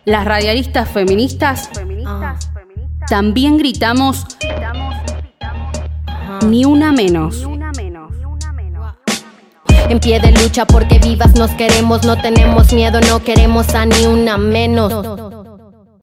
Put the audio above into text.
Las radialistas feministas también gritamos ni una menos. En pie de lucha porque vivas nos queremos, no tenemos miedo, no queremos a ni una menos.